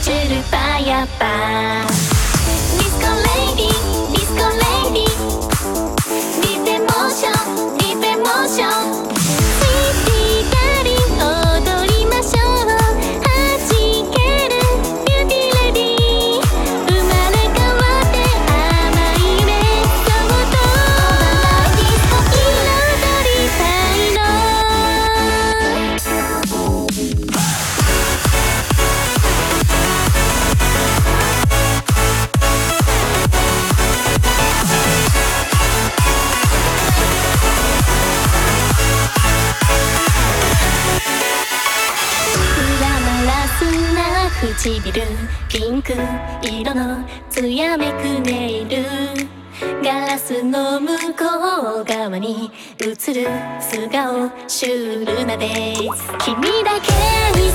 チュルパヤパディスコレイディディスコレイディディペモーションディペモーションシティガリ踊りましょう弾けるビューティーレディー生まれ変わって甘い夢そうとディスコ彩りたいの唇ピンク色の艶めくネイルガラスの向こう側に映る素顔シュールなデイズ君だけに